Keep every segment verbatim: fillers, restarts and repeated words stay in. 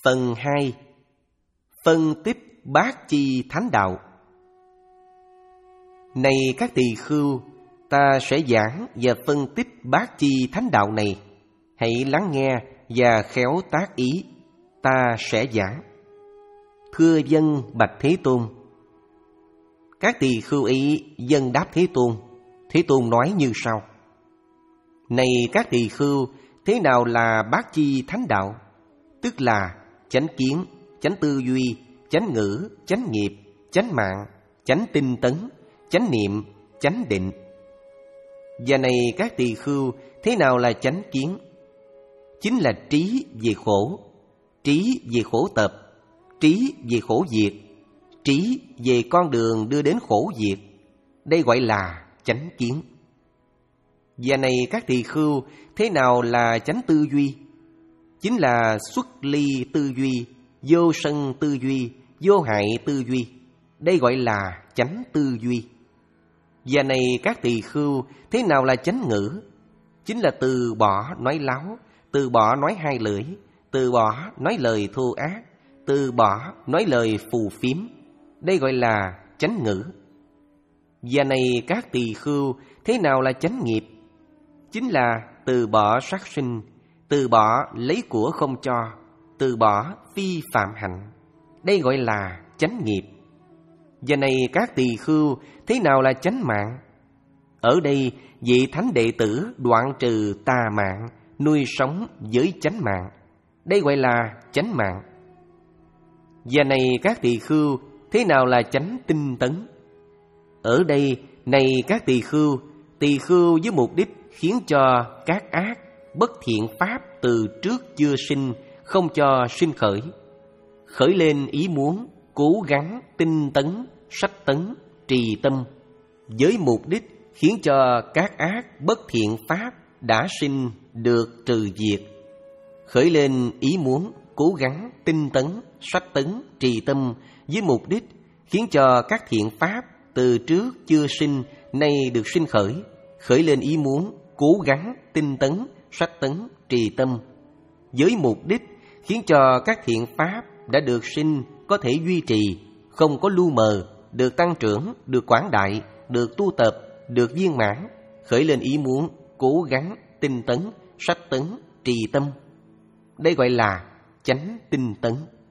Phần hai. Phân tích bát chi thánh đạo. Này các tỳ khưu, ta sẽ giảng và phân tích bát chi thánh đạo này. Hãy lắng nghe và khéo tác ý, ta sẽ giảng. Thưa dân bạch Thế Tôn. Các tỳ khưu ý dân đáp Thế Tôn. Thế Tôn nói như sau: Này các tỳ khưu, thế nào là bát chi thánh đạo? Tức là chánh kiến, chánh tư duy, chánh ngữ, chánh nghiệp, chánh mạng, chánh tinh tấn, chánh niệm, chánh định. Và này các tỳ khưu, thế nào là chánh kiến? Chính là trí về khổ, trí về khổ tập, trí về khổ diệt, trí về con đường đưa đến khổ diệt. Đây gọi là chánh kiến. Và này các tỳ khưu, thế nào là chánh tư duy? Chính là xuất ly tư duy, vô sân tư duy, vô hại tư duy. Đây gọi là chánh tư duy. Và này các tỳ khưu, thế nào là chánh ngữ? Chính là từ bỏ nói láo, từ bỏ nói hai lưỡi, từ bỏ nói lời thô ác, từ bỏ nói lời phù phiếm. Đây gọi là chánh ngữ. Và này các tỳ khưu, thế nào là chánh nghiệp? Chính là từ bỏ sát sinh, từ bỏ lấy của không cho, từ bỏ phi phạm hạnh. Đây gọi là chánh nghiệp. Và này các tỳ khưu, thế nào là chánh mạng? Ở đây vị thánh đệ tử đoạn trừ tà mạng, nuôi sống với chánh mạng. Đây gọi là chánh mạng. Và này các tỳ khưu, thế nào là chánh tinh tấn? Ở đây này các tỳ khưu, tỳ khưu với mục đích khiến cho các ác, bất thiện pháp từ trước chưa sinh, không cho sinh khởi. Khởi lên ý muốn, cố gắng, tinh tấn, sách tấn, trì tâm, với mục đích khiến cho các ác, bất thiện pháp đã sinh được trừ diệt. Khởi lên ý muốn, cố gắng, tinh tấn, sách tấn, trì tâm, với mục đích khiến cho các thiện pháp từ trước chưa sinh, nay được sinh khởi. Khởi lên ý muốn, cố gắng, tinh tấn, sách tấn, trì tâm, với mục đích khiến cho các thiện pháp đã được sinh có thể duy trì, không có lu mờ, được tăng trưởng, được quảng đại, được tu tập, được viên mãn. Khởi lên ý muốn, cố gắng, tinh tấn, sách tấn, trì tâm. Đây gọi là chánh tinh tấn.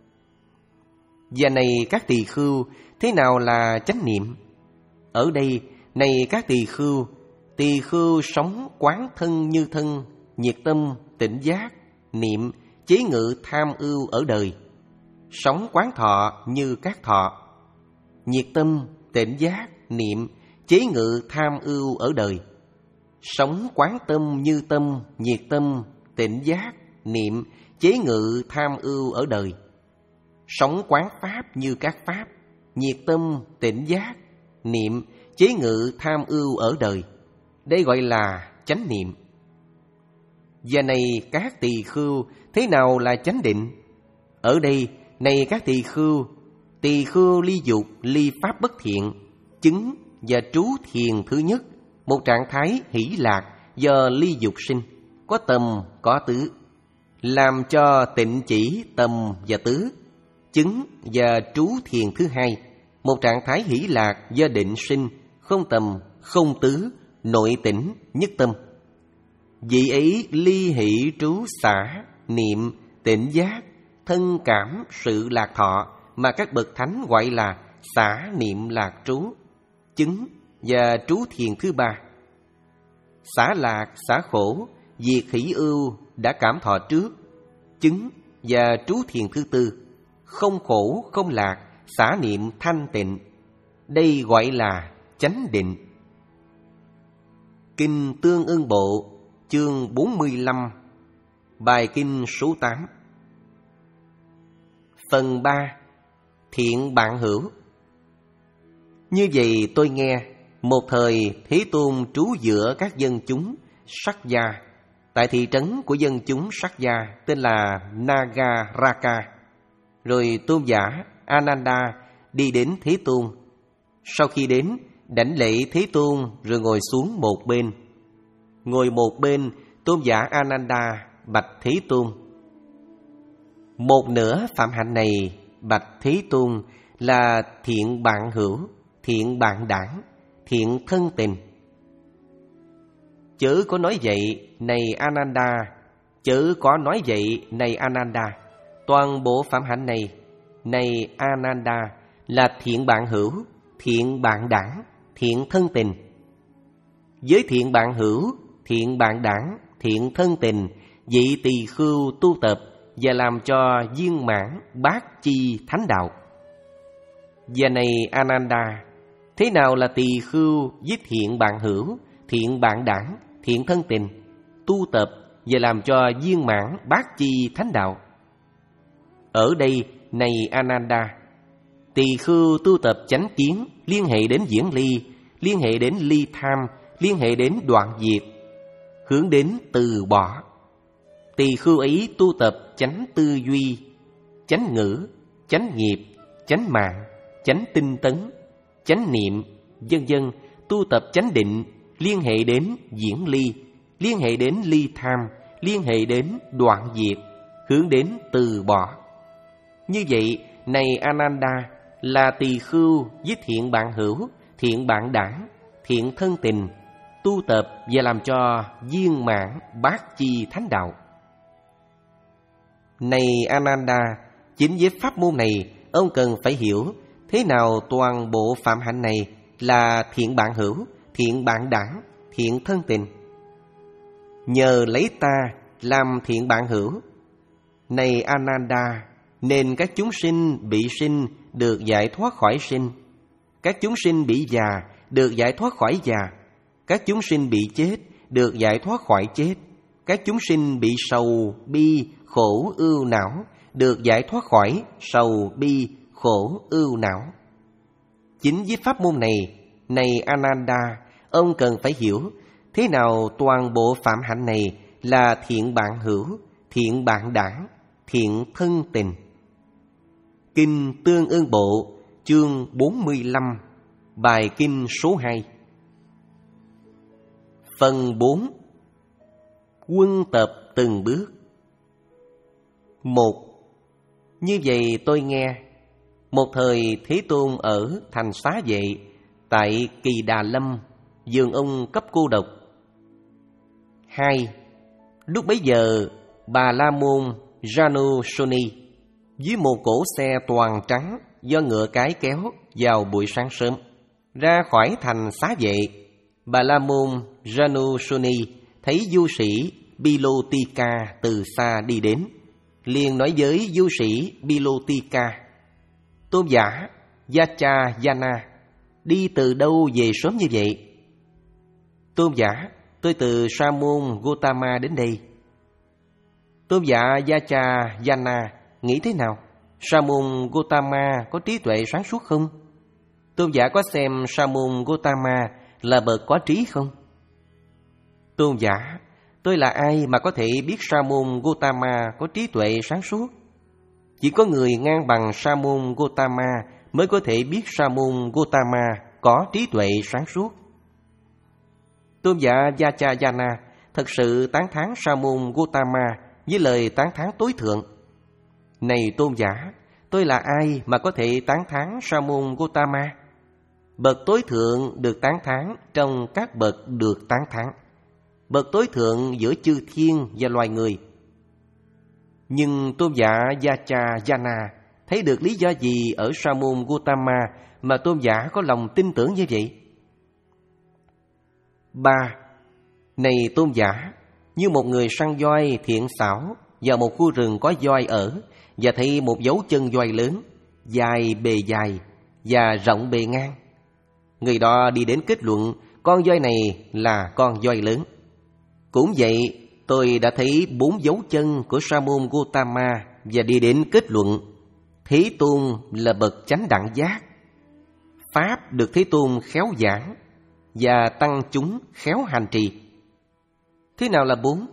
Và này các tỳ khưu, thế nào là chánh niệm? Ở đây, này các tỳ khưu, tỳ khưu sống quán thân như thân, nhiệt tâm, tỉnh giác, niệm, chế ngự tham ưu ở đời. Sống quán thọ như các thọ, nhiệt tâm, tỉnh giác, niệm, chế ngự tham ưu ở đời. Sống quán tâm như tâm, nhiệt tâm, tỉnh giác, niệm, chế ngự tham ưu ở đời. Sống quán pháp như các pháp, nhiệt tâm, tỉnh giác, niệm, chế ngự tham ưu ở đời. Đây gọi là chánh niệm. Và này các tỳ khưu, thế nào là chánh định? Ở đây, này các tỳ khưu, tỳ khưu ly dục, ly pháp bất thiện, chứng và trú thiền thứ nhất, một trạng thái hỷ lạc do ly dục sinh, có tầm, có tứ, làm cho tịnh chỉ tầm và tứ. Chứng và trú thiền thứ hai, một trạng thái hỷ lạc do định sinh, không tầm, không tứ, nội tỉnh, nhất tâm. Vị ấy ly hỷ trú xả, niệm, tỉnh giác, thân cảm sự lạc thọ mà các bậc thánh gọi là xả niệm lạc trú. Chứng và trú thiền thứ ba, xả lạc, xả khổ, diệt hỷ ưu đã cảm thọ trước. Chứng và trú thiền thứ tư, không khổ, không lạc, xả niệm thanh tịnh. Đây gọi là chánh định. Kinh Tương Ưng Bộ, chương bốn mươi lăm, bài kinh số tám. Phần ba. Thiện bạn hữu. Như vậy tôi nghe, một thời Thế Tôn trú giữa các dân chúng Sắc Gia, tại thị trấn của dân chúng Sắc Gia tên là Nagaraka. Rồi tôn giả Ananda đi đến Thế Tôn. Sau khi đến, đảnh lễ Thế Tôn rồi ngồi xuống một bên. Ngồi một bên, tôn giả Ananda bạch Thế Tôn: Một nửa phạm hạnh này, bạch Thế Tôn, là thiện bạn hữu, thiện bạn đảng, thiện thân tình. Chớ có nói vậy, này Ananda, chớ có nói vậy, này Ananda. Toàn bộ phạm hạnh này, này Ananda, là thiện bạn hữu, thiện bạn đảng, thiện thân tình. Với thiện bạn hữu, thiện bạn đảng, thiện thân tình, vị tỳ khưu tu tập và làm cho viên mãn bát chi thánh đạo. Và này Ananda, thế nào là tỳ khưu với thiện bạn hữu, thiện bạn đảng, thiện thân tình, tu tập và làm cho viên mãn bát chi thánh đạo? Ở đây, này Ananda, tỳ khưu tu tập chánh kiến liên hệ đến diễn ly, liên hệ đến ly tham, liên hệ đến đoạn diệt, hướng đến từ bỏ. Tỳ khưu ấy tu tập chánh tư duy, chánh ngữ, chánh nghiệp, chánh mạng, chánh tinh tấn, chánh niệm, vân vân, tu tập chánh định, liên hệ đến diễn ly, liên hệ đến ly tham, liên hệ đến đoạn diệt, hướng đến từ bỏ. Như vậy, này Ananda, là tỳ khưu với thiện bạn hữu, thiện bạn đảng, thiện thân tình, tu tập và làm cho viên mãn bát chi thánh đạo. Này Ananda, chính với pháp môn này, ông cần phải hiểu thế nào toàn bộ phạm hạnh này là thiện bạn hữu, thiện bạn đảng, thiện thân tình. Nhờ lấy ta làm thiện bạn hữu, này Ananda, nên các chúng sinh bị sinh được giải thoát khỏi sinh, các chúng sinh bị già được giải thoát khỏi già, các chúng sinh bị chết được giải thoát khỏi chết, các chúng sinh bị sầu, bi, khổ, ưu não được giải thoát khỏi sầu, bi, khổ, ưu não. Chính với pháp môn này, này Ananda, ông cần phải hiểu thế nào toàn bộ phạm hạnh này là thiện bạn hữu, thiện bạn đảng, thiện thân tình. Kinh Tương Ưng Bộ, chương bốn mươi lăm, bài kinh số hai. Phần bốn. Quân tập từng bước. Một. Như vậy tôi nghe, một thời Thế Tôn ở thành Xá Vệ, tại Kỳ Đà Lâm, vườn ông cấp cô độc. Hai. Lúc bấy giờ, Bà La Môn Janusoni dưới một cỗ xe toàn trắng do ngựa cái kéo vào buổi sáng sớm, ra khỏi thành Xá Vệ. Bà La Môn Janusoni thấy du sĩ Bilotika từ xa đi đến, liền nói với du sĩ Bilotika: Tôn giả Yachayana, đi từ đâu về sớm như vậy? Tôn giả, tôi từ Sa môn Gotama đến đây. Tôn giả Yachayana nghĩ thế nào? Sa môn Gotama có trí tuệ sáng suốt không? Tôn giả có xem Sa môn Gotama là bậc có trí không? Tôn giả, tôi là ai mà có thể biết Sa môn Gotama có trí tuệ sáng suốt? Chỉ có người ngang bằng Sa môn Gotama mới có thể biết Sa môn Gotama có trí tuệ sáng suốt. Tôn giả Yachayana thật sự tán thán Sa môn Gotama với lời tán thán tối thượng. Này tôn giả, tôi là ai mà có thể tán thán Sa môn Gotama? Bậc tối thượng được tán thán trong các bậc được tán thán, bậc tối thượng giữa chư thiên và loài người. Nhưng tôn giả Yachayana thấy được lý do gì ở Sa môn Gotama mà tôn giả có lòng tin tưởng như vậy? Ba. Này tôn giả, như một người săn voi thiện xảo vào một khu rừng có voi ở, và thấy một dấu chân voi lớn, dài bề dài và rộng bề ngang. Người đó đi đến kết luận con voi này là con voi lớn. Cũng vậy, tôi đã thấy bốn dấu chân của Sa môn Gotama và đi đến kết luận Thế Tôn là bậc chánh đẳng giác. Pháp được Thế Tôn khéo giảng và tăng chúng khéo hành trì. Thế nào là bốn?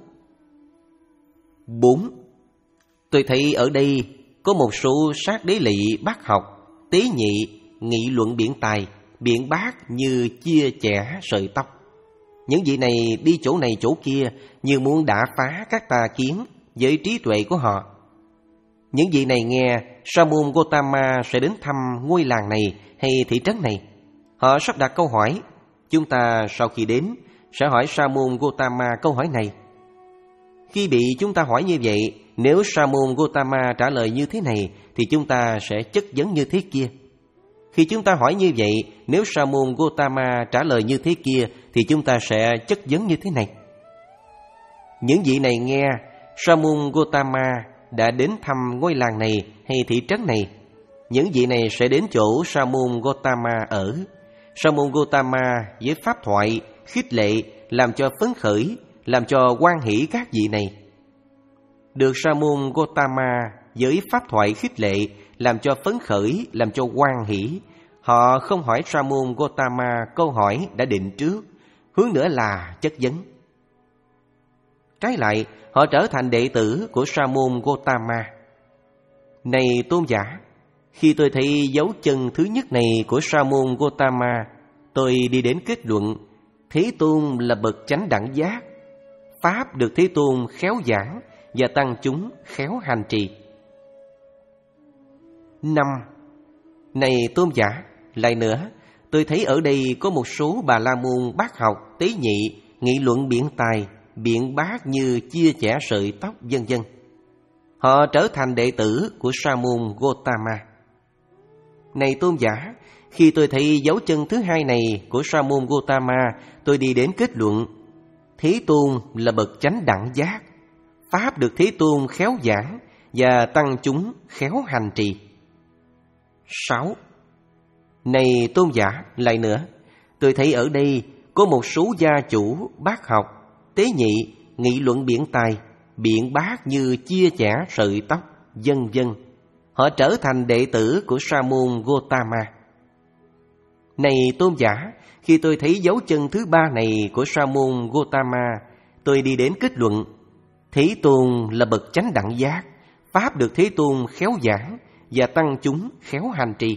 Bốn. Tôi thấy ở đây có một số sát đế lị bác học, tế nhị, nghị luận biện tài, biện bác như chia chẻ sợi tóc. Những vị này đi chỗ này chỗ kia như muốn đả phá các tà kiến với trí tuệ của họ. Những vị này nghe Sa môn Gotama sẽ đến thăm ngôi làng này hay thị trấn này. Họ sắp đặt câu hỏi. Chúng ta sau khi đến sẽ hỏi Sa môn Gotama câu hỏi này. Khi bị chúng ta hỏi như vậy, nếu Sa môn Gotama trả lời như thế này thì chúng ta sẽ chất vấn như thế kia. Khi chúng ta hỏi như vậy, nếu Sa môn Gotama trả lời như thế kia thì chúng ta sẽ chất vấn như thế này. Những vị này nghe Sa môn Gotama đã đến thăm ngôi làng này hay thị trấn này. Những vị này sẽ đến chỗ Sa môn Gotama ở. Sa môn Gotama với pháp thoại, khích lệ, làm cho phấn khởi, làm cho hoan hỷ các vị này. Được Sa môn Gotama với pháp thoại khích lệ, làm cho phấn khởi, làm cho hoan hỷ, họ không hỏi Sa môn Gotama câu hỏi đã định trước, hướng nữa là chất vấn. Trái lại, họ trở thành đệ tử của Sa môn Gotama. Này tôn giả, khi tôi thấy dấu chân thứ nhất này của Sa môn Gotama, tôi đi đến kết luận Thế Tôn là bậc chánh đẳng giác, pháp được Thế Tôn khéo giảng và tăng chúng khéo hành trì. Năm. Này tôn giả, lại nữa, tôi thấy ở đây có một số Bà La Môn bác học, tế nhị, nghị luận biện tài, biện bác như chia chẻ sợi tóc, vân vân. Họ trở thành đệ tử của Sa môn Gotama. Này tôn giả, khi tôi thấy dấu chân thứ hai này của Sa môn Gotama, tôi đi đến kết luận Thế Tôn là bậc chánh đẳng giác, pháp được Thế Tôn khéo giảng và tăng chúng khéo hành trì. Sáu. Này tôn giả, lại nữa, tôi thấy ở đây có một số gia chủ, bác học, tế nhị, nghị luận biện tài, biện bác như chia chẻ sợi tóc, vân vân. Họ trở thành đệ tử của Sa môn Gotama. Này tôn giả, khi tôi thấy dấu chân thứ ba này của Sa môn Gotama, tôi đi đến kết luận Thế Tôn là bậc chánh đẳng giác, pháp được Thế Tôn khéo giảng và tăng chúng khéo hành trì.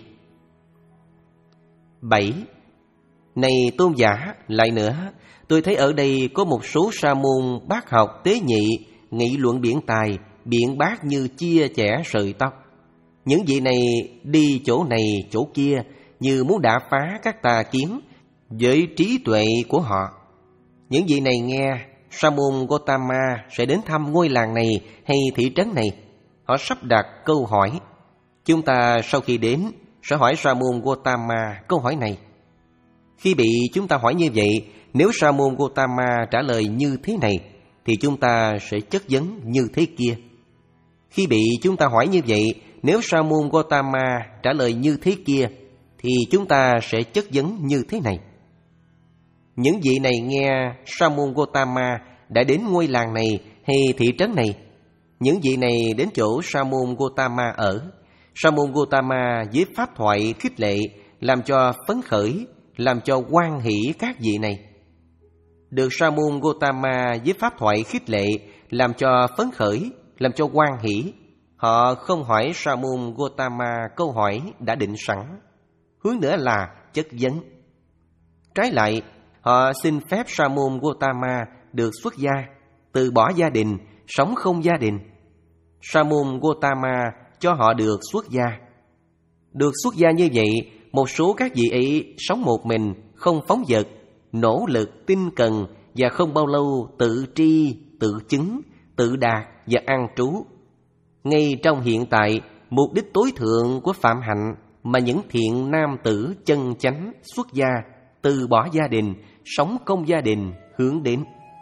Bảy. Này tôn giả, lại nữa, tôi thấy ở đây có một số sa môn bác học, tế nhị, nghị luận biện tài, biện bác như chia chẻ sợi tóc. Những vị này đi chỗ này chỗ kia như muốn đả phá các tà kiến với trí tuệ của họ. Những vị này nghe Sa môn Gotama sẽ đến thăm ngôi làng này hay thị trấn này. Họ sắp đặt câu hỏi. Chúng ta sau khi đến sẽ hỏi Sa môn Gotama câu hỏi này. Khi bị chúng ta hỏi như vậy, nếu Sa môn Gotama trả lời như thế này thì chúng ta sẽ chất vấn như thế kia. Khi bị chúng ta hỏi như vậy, nếu Sa môn Gotama trả lời như thế kia thì chúng ta sẽ chất vấn như thế này. Những vị này nghe Sa môn Gotama đã đến ngôi làng này hay thị trấn này. Những vị này đến chỗ Sa môn Gotama ở. Sa môn Gotama với pháp thoại khích lệ, làm cho phấn khởi, làm cho hoan hỷ các vị này. Được Sa môn Gotama với pháp thoại khích lệ, làm cho phấn khởi, làm cho hoan hỷ, họ không hỏi Sa môn Gotama câu hỏi đã định sẵn, hướng nữa là chất vấn. Trái lại, họ xin phép Sa môn Gotama được xuất gia, từ bỏ gia đình, sống không gia đình. Sa môn Gotama cho họ được xuất gia. Được xuất gia như vậy, một số các vị ấy sống một mình, không phóng dật, nỗ lực, tinh cần và không bao lâu tự tri, tự chứng, tự đạt và an trú. Ngay trong hiện tại, mục đích tối thượng của phạm hạnh mà những thiện nam tử chân chánh xuất gia, từ bỏ gia đình, sống công gia đình hướng đến.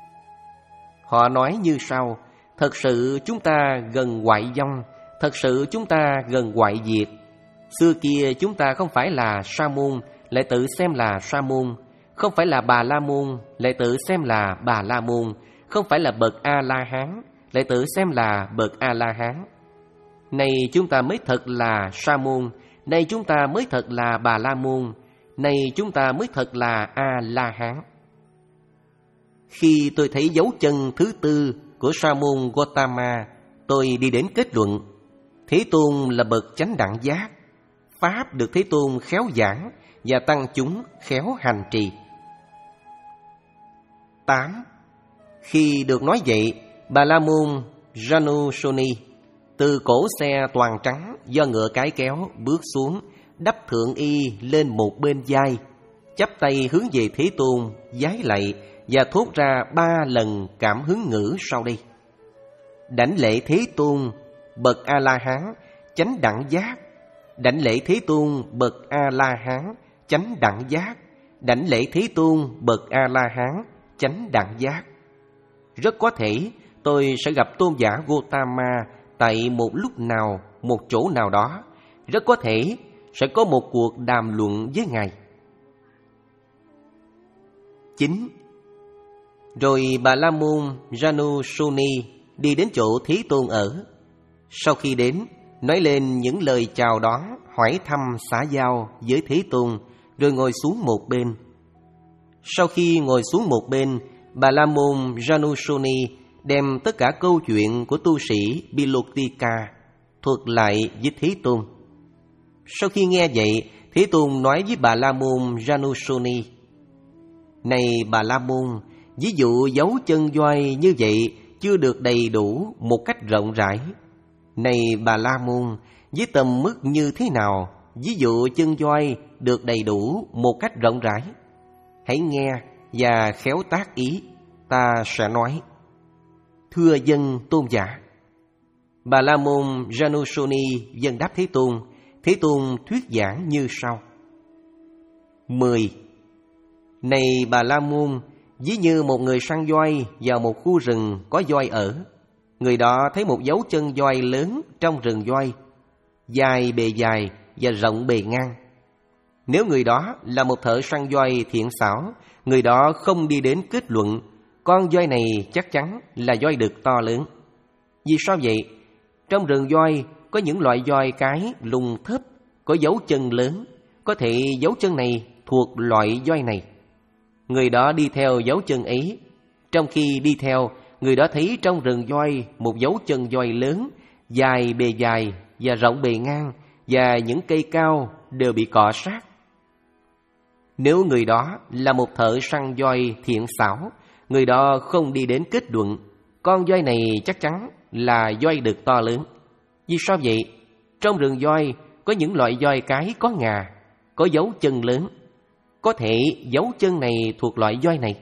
Họ nói như sau: thật sự chúng ta gần hoại vong, thật sự chúng ta gần hoại diệt. Xưa kia chúng ta không phải là sa môn, lại tự xem là sa môn; không phải là bà la môn, lại tự xem là bà la môn; không phải là bậc a la hán, lại tự xem là bậc a la hán. Nay chúng ta mới thật là sa môn, nay chúng ta mới thật là bà la môn, nay chúng ta mới thật là a la hán. Khi tôi thấy dấu chân thứ tư của Sa môn Gotama, tôi đi đến kết luận: Thế Tôn là bậc chánh đẳng giác, pháp được Thế Tôn khéo giảng và tăng chúng khéo hành trì. Tám. Khi được nói vậy, Bà la môn Janusoni Từ cổ xe toàn trắng do ngựa cái kéo bước xuống, đắp thượng y lên một bên vai, chắp tay hướng về Thế Tôn, vái lạy và thốt ra ba lần cảm hứng ngữ sau đây: Đảnh lễ Thế Tôn, bậc A-la-hán, chánh đẳng giác. Đảnh lễ Thế Tôn, bậc A-la-hán, chánh đẳng giác. Đảnh lễ Thế Tôn, bậc A-la-hán, chánh đẳng giác. Rất có thể tôi sẽ gặp tôn giả Gotama tại một lúc nào, một chỗ nào đó. Rất có thể sẽ có một cuộc đàm luận với Ngài. Chín. Rồi Bà La Môn Janusoni đi đến chỗ Thế Tôn ở. Sau khi đến, nói lên những lời chào đón, hỏi thăm xã giao với Thế Tôn, rồi ngồi xuống một bên. Sau khi ngồi xuống một bên, Bà La Môn Janusoni đem tất cả câu chuyện của tu sĩ Bilotika thuật lại với Thế Tôn. Sau khi nghe vậy, Thế Tôn nói với Bà La Môn Janusoni: Này Bà La Môn, ví dụ dấu chân voi như vậy chưa được đầy đủ một cách rộng rãi. Này Bà La Môn, với tầm mức như thế nào ví dụ chân voi được đầy đủ một cách rộng rãi? Hãy nghe và khéo tác ý, ta sẽ nói. Thưa dân tôn giả. Bà La Môn Janusoni dân đáp Thế Tôn. Thế Tôn thuyết giảng như sau. Mười. Này Bà La Môn, ví như một người săn voi vào một khu rừng có voi ở. Người đó thấy một dấu chân voi lớn trong rừng voi, dài bề dài và rộng bề ngang. Nếu người đó là một thợ săn voi thiện xảo, người đó không đi đến kết luận con voi này chắc chắn là voi đực to lớn. Vì sao vậy? Trong rừng voi có những loại voi cái lùn thấp, có dấu chân lớn. Có thể dấu chân này thuộc loại voi này. Người đó đi theo dấu chân ấy. Trong khi đi theo, người đó thấy trong rừng voi một dấu chân voi lớn, dài bề dài và rộng bề ngang, và những cây cao đều bị cọ sát. Nếu người đó là một thợ săn voi thiện xảo, người đó không đi đến kết luận con voi này chắc chắn là voi đực to lớn. Vì sao vậy? Trong rừng voi có những loại voi cái có ngà, có dấu chân lớn. Có thể dấu chân này thuộc loại voi này.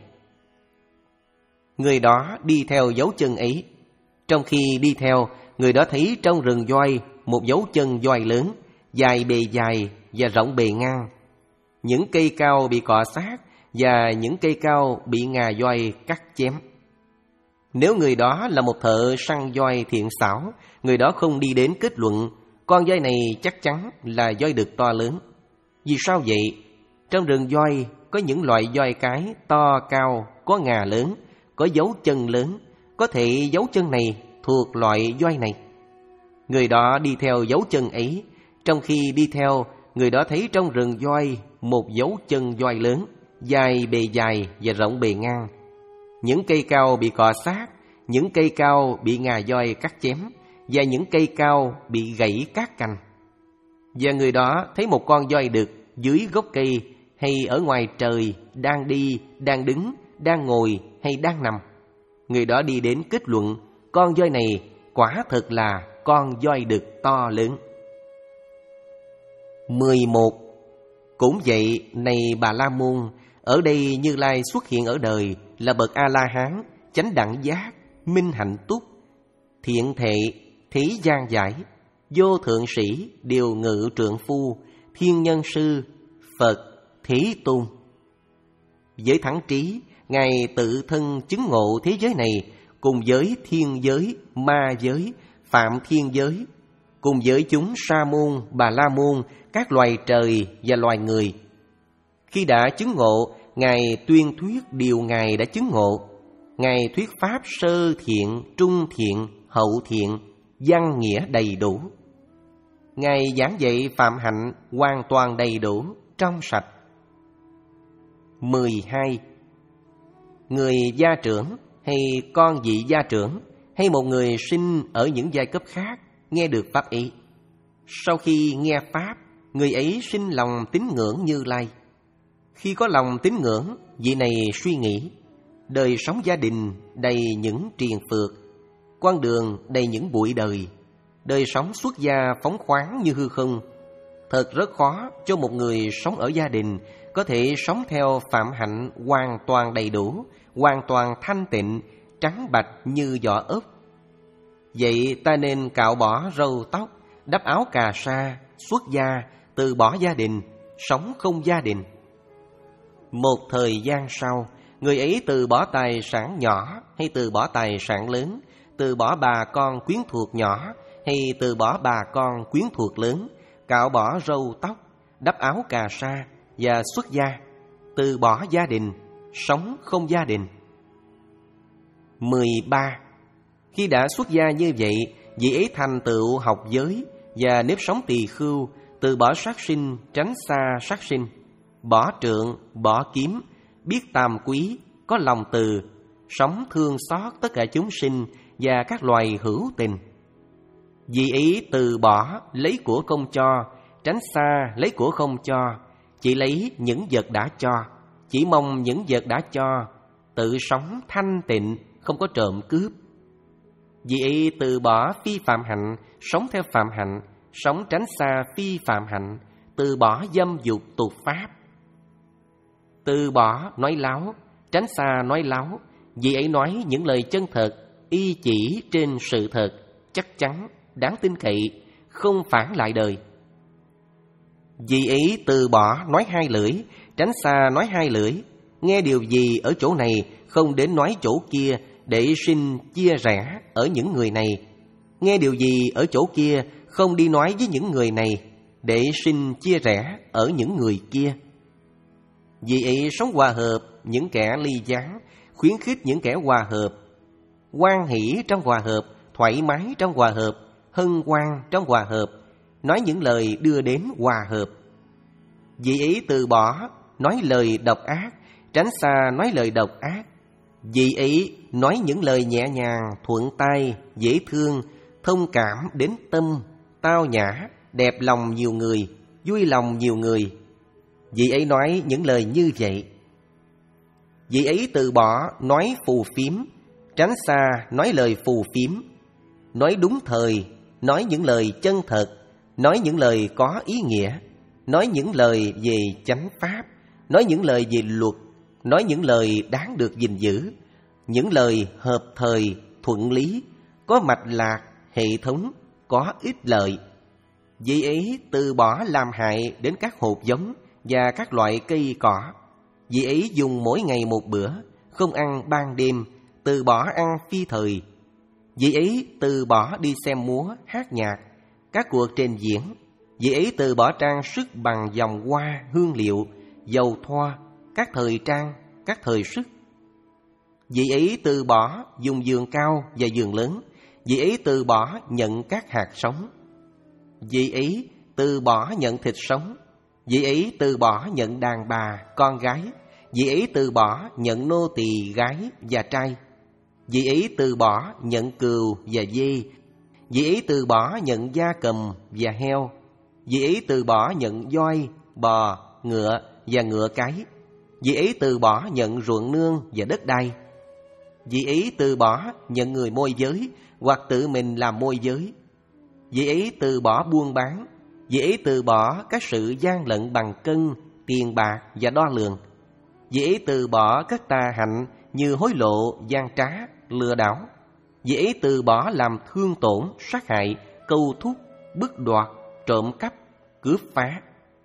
Người đó đi theo dấu chân ấy. Trong khi đi theo, người đó thấy trong rừng voi một dấu chân voi lớn, dài bề dài và rộng bề ngang. Những cây cao bị cọ sát và những cây cao bị ngà voi cắt chém. Nếu người đó là một thợ săn voi thiện xảo, người đó không đi đến kết luận con voi này chắc chắn là voi đực to lớn. Vì sao vậy? Trong rừng voi có những loại voi cái to cao, có ngà lớn, có dấu chân lớn. Có thể dấu chân này thuộc loại voi này. Người đó đi theo dấu chân ấy. Trong khi đi theo, người đó thấy trong rừng voi một dấu chân voi lớn, dài bề dài và rộng bề ngang. Những cây cao bị cọ sát, những cây cao bị ngà voi cắt chém, và những cây cao bị gãy các cành. Và người đó thấy một con voi đực dưới gốc cây hay ở ngoài trời, đang đi, đang đứng, đang ngồi hay đang nằm. Người đó đi đến kết luận con voi này quả thực là con voi đực to lớn. Mười một. Cũng vậy, này Bà La Môn, ở đây Như Lai xuất hiện ở đời là bậc A-la-hán, chánh đẳng giác, minh hạnh túc, thiện thệ, thế gian giải, vô thượng sĩ, điều ngự trượng phu, thiên nhân sư, Phật, Thế Tôn. Với thắng trí, Ngài tự thân chứng ngộ thế giới này cùng với thiên giới, ma giới, phạm thiên giới, cùng với chúng Sa môn, Bà La môn, các loài trời và loài người. Khi đã chứng ngộ, Ngài tuyên thuyết điều Ngài đã chứng ngộ. Ngài thuyết pháp sơ thiện, trung thiện, hậu thiện, văn nghĩa đầy đủ. Ngài giảng dạy phạm hạnh hoàn toàn đầy đủ, trong sạch. Mười hai. Người gia trưởng hay con vị gia trưởng hay một người sinh ở những giai cấp khác nghe được pháp ấy. Sau khi nghe pháp, người ấy sinh lòng tín ngưỡng Như Lai. Khi có lòng tín ngưỡng, vị này suy nghĩ, đời sống gia đình đầy những triền phược, con đường đầy những bụi đời, Đời sống xuất gia phóng khoáng như hư không. Thật rất khó cho một người sống ở gia đình có thể sống theo phạm hạnh hoàn toàn đầy đủ, hoàn toàn thanh tịnh, trắng bạch như vỏ ốc. Vậy ta nên cạo bỏ râu tóc, đắp áo cà sa, xuất gia, từ bỏ gia đình, sống không gia đình. Một thời gian sau, người ấy từ bỏ tài sản nhỏ hay từ bỏ tài sản lớn, từ bỏ bà con quyến thuộc nhỏ hay từ bỏ bà con quyến thuộc lớn, cạo bỏ râu tóc, đắp áo cà sa và xuất gia, từ bỏ gia đình, sống không gia đình. mười ba. Khi đã xuất gia như vậy, vị ấy thành tựu học giới và nếp sống tỳ khưu, từ bỏ sát sinh, tránh xa sát sinh, bỏ trượng, bỏ kiếm, biết tam quý, có lòng từ, sống thương xót tất cả chúng sinh và các loài hữu tình. Vì ý từ bỏ lấy của không cho, tránh xa lấy của không cho, chỉ lấy những vật đã cho, chỉ mong những vật đã cho, tự sống thanh tịnh, không có trộm cướp. Vì ý từ bỏ phi phạm hạnh, sống theo phạm hạnh, sống tránh xa phi phạm hạnh, từ bỏ dâm dục tục pháp. Từ bỏ nói láo, tránh xa nói láo, vì ấy nói những lời chân thật, y chỉ trên sự thật, chắc chắn, đáng tin cậy, không phản lại đời. Vì ấy từ bỏ nói hai lưỡi, tránh xa nói hai lưỡi, nghe điều gì ở chỗ này không đến nói chỗ kia, để sinh chia rẽ ở những người này. Nghe điều gì ở chỗ kia không đi nói với những người này, để sinh chia rẽ ở những người kia. Vì ấy sống hòa hợp những kẻ ly gián, khuyến khích những kẻ hòa hợp, hoan hỷ trong hòa hợp, thoải mái trong hòa hợp, hân hoan trong hòa hợp, nói những lời đưa đến hòa hợp. Vì ấy từ bỏ nói lời độc ác, tránh xa nói lời độc ác. Vì ấy nói những lời nhẹ nhàng, thuận tai, dễ thương, thông cảm đến tâm, tao nhã, đẹp lòng nhiều người, vui lòng nhiều người. Vì ấy nói những lời như vậy. Vì ấy từ bỏ nói phù phiếm, tránh xa nói lời phù phiếm, nói đúng thời, nói những lời chân thật, nói những lời có ý nghĩa, nói những lời về chánh pháp, nói những lời về luật, nói những lời đáng được gìn giữ, những lời hợp thời, thuận lý, có mạch lạc, hệ thống, có ích lợi. Vì ấy từ bỏ làm hại đến các hột giống và các loại cây cỏ. Vì ấy dùng mỗi ngày một bữa, không ăn ban đêm, từ bỏ ăn phi thời. Vì ấy từ bỏ đi xem múa, hát nhạc, các cuộc trình diễn. Vì ấy từ bỏ trang sức bằng vòng hoa, hương liệu, dầu thoa, các thời trang, các thời sức. Vì ấy từ bỏ dùng giường cao và giường lớn. Vì ấy từ bỏ nhận các hạt sống. Vì ấy từ bỏ nhận thịt sống. Vì ấy từ bỏ nhận đàn bà, con gái. Vì ấy từ bỏ nhận nô tỳ gái và trai. Vì ấy từ bỏ nhận cừu và dê. Vì ấy từ bỏ nhận gia cầm và heo. Vì ấy từ bỏ nhận voi, bò, ngựa và ngựa cái. Vì ấy từ bỏ nhận ruộng nương và đất đai. Vì ấy từ bỏ nhận người môi giới hoặc tự mình làm môi giới. Vì ấy từ bỏ buôn bán. Vì ấy từ bỏ các sự gian lận bằng cân, tiền bạc và đo lường. Vì ấy từ bỏ các tà hạnh như hối lộ, gian trá, lừa đảo. Vì ấy từ bỏ làm thương tổn, sát hại, câu thúc, bức đoạt, trộm cắp, cướp phá.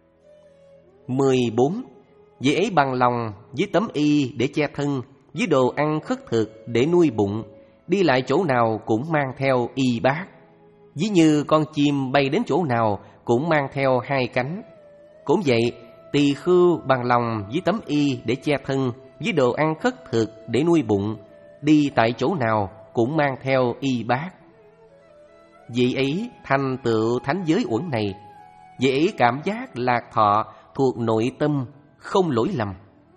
mười bốn. Vì ấy bằng lòng với tấm y để che thân, với đồ ăn khất thực để nuôi bụng, đi lại chỗ nào cũng mang theo y bát. Ví như con chim bay đến chỗ nào cũng mang theo hai cánh. Cũng vậy, tỳ khưu bằng lòng với tấm y để che thân, với đồ ăn khất thực để nuôi bụng, đi tại chỗ nào cũng mang theo y bát. Vì ấy thành tựu thánh giới uẩn này. Vì ấy cảm giác lạc thọ thuộc nội tâm, không lỗi lầm.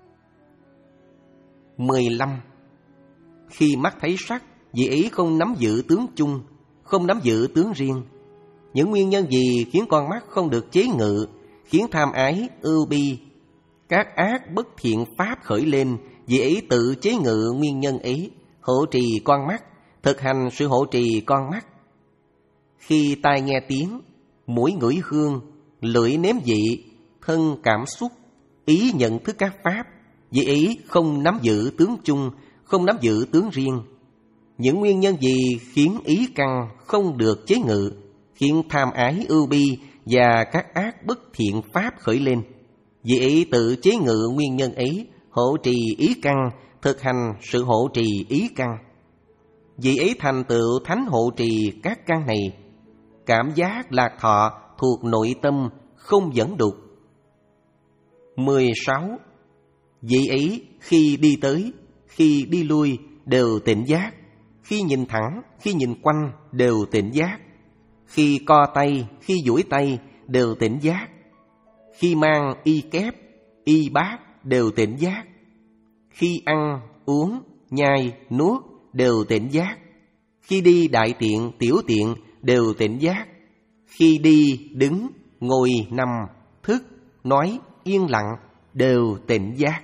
mười lăm. Khi mắt thấy sắc, vì ấy không nắm giữ tướng chung, không nắm giữ tướng riêng. Những nguyên nhân gì khiến con mắt không được chế ngự, khiến tham ái, ưu bi, các ác bất thiện pháp khởi lên, vì ấy tự chế ngự nguyên nhân ấy, hộ trì con mắt, thực hành sự hộ trì con mắt. khi tai nghe tiếng, mũi ngửi hương, lưỡi nếm vị, thân cảm xúc, ý nhận thức các pháp, vì ý không nắm giữ tướng chung, không nắm giữ tướng riêng. Những nguyên nhân gì khiến ý căn không được chế ngự, khiến tham ái ưu bi và các ác bất thiện pháp khởi lên? Vì ý tự chế ngự nguyên nhân ấy, hộ trì ý căn, thực hành sự hộ trì ý căn. Vì ấy thành tựu thánh hộ trì các căn này. Cảm giác lạc thọ thuộc nội tâm, không dẫn đục. mười sáu. Vì ấy khi đi tới, khi đi lui đều tỉnh giác. Khi nhìn thẳng, khi nhìn quanh đều tỉnh giác. Khi co tay, khi duỗi tay đều tỉnh giác. Khi mang y kép, y bát đều tỉnh giác. Khi ăn, uống, nhai, nuốt đều tỉnh giác. Khi đi đại tiện, tiểu tiện đều tỉnh giác. Khi đi, đứng, ngồi, nằm, thức, nói, yên lặng đều tỉnh giác.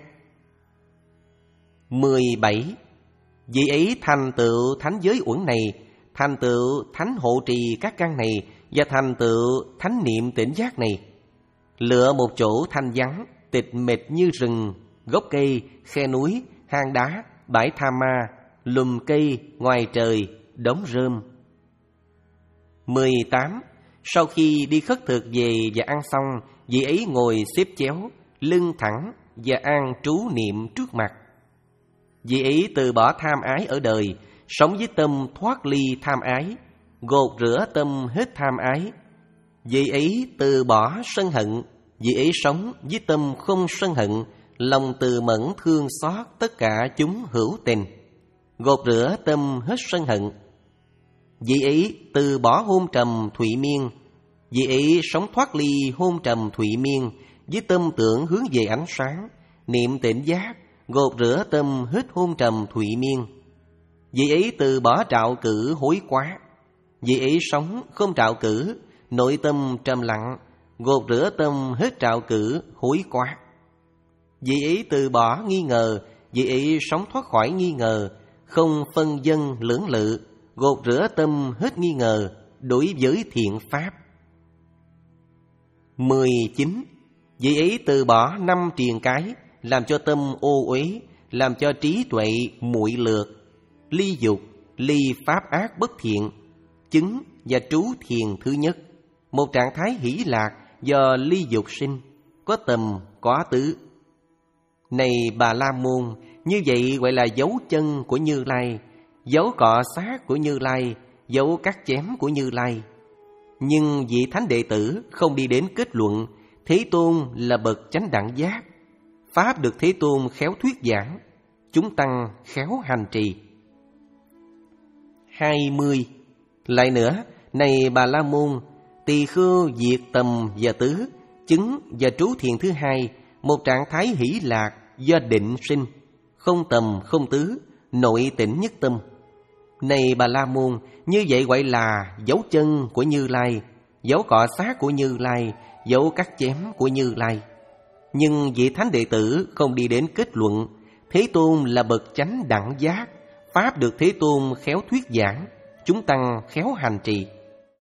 mười bảy. Vì ấy thành tựu thánh giới uẩn này, thành tựu thánh hộ trì các căn này và thành tựu thánh niệm tỉnh giác này. Lựa một chỗ thanh vắng, tịch mịch như rừng, gốc cây, khe núi, hang đá, bãi tha ma, lùm cây, ngoài trời, đống rơm. mười tám. Sau khi đi khất thực về và ăn xong, vị ấy ngồi xếp chéo, lưng thẳng và an trú niệm trước mặt. Vị ấy từ bỏ tham ái ở đời, sống với tâm thoát ly tham ái, gột rửa tâm hết tham ái. Vị ấy từ bỏ sân hận, vị ấy sống với tâm không sân hận, lòng từ mẫn thương xót tất cả chúng hữu tình, gột rửa tâm hết sân hận. Vị ấy từ bỏ hôn trầm thụy miên, vị ấy sống thoát ly hôn trầm thụy miên, với tâm tưởng hướng về ánh sáng, niệm tỉnh giác, gột rửa tâm hết hôn trầm thụy miên. Vị ấy từ bỏ trạo cử hối quá, vị ấy sống không trạo cử, nội tâm trầm lặng, gột rửa tâm hết trạo cử hối quá. Vị ấy từ bỏ nghi ngờ, vị ấy sống thoát khỏi nghi ngờ, không phân vân lưỡng lự, gột rửa tâm hết nghi ngờ đối với thiện pháp. mười chín. Vị ấy từ bỏ năm triền cái, làm cho tâm ô uế, làm cho trí tuệ muội lược, ly dục, ly pháp ác bất thiện, chứng và trú thiền thứ nhất. Một trạng thái hỷ lạc do ly dục sinh, có tầm, có tứ. Này Bà La Môn, như vậy gọi là dấu chân của Như Lai, dấu cọ sát của Như Lai, dấu cắt chém của Như Lai. Nhưng vị thánh đệ tử không đi đến kết luận Thế Tôn là bậc chánh đẳng giác, pháp được Thế Tôn khéo thuyết giảng, chúng tăng khéo hành trì. hai mươi. Lại nữa, này Bà La Môn, tỳ khưu diệt tầm và tứ, chứng và trú thiền thứ hai, một trạng thái hỷ lạc do định sinh, không tầm không tứ, nội tỉnh nhất tâm. Này Bà La Môn, như vậy gọi là dấu chân của Như Lai, dấu cọ sát của Như Lai, dấu cắt chém của Như Lai. Nhưng vị thánh đệ tử không đi đến kết luận Thế Tôn là bậc chánh đẳng giác, pháp được Thế Tôn khéo thuyết giảng, chúng tăng khéo hành trì.